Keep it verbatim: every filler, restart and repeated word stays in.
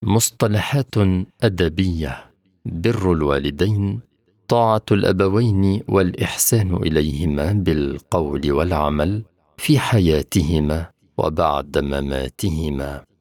مصطلحات أدبية: بر الوالدين، طاعة الأبوين والإحسان إليهما بالقول والعمل في حياتهما وبعد مماتهما.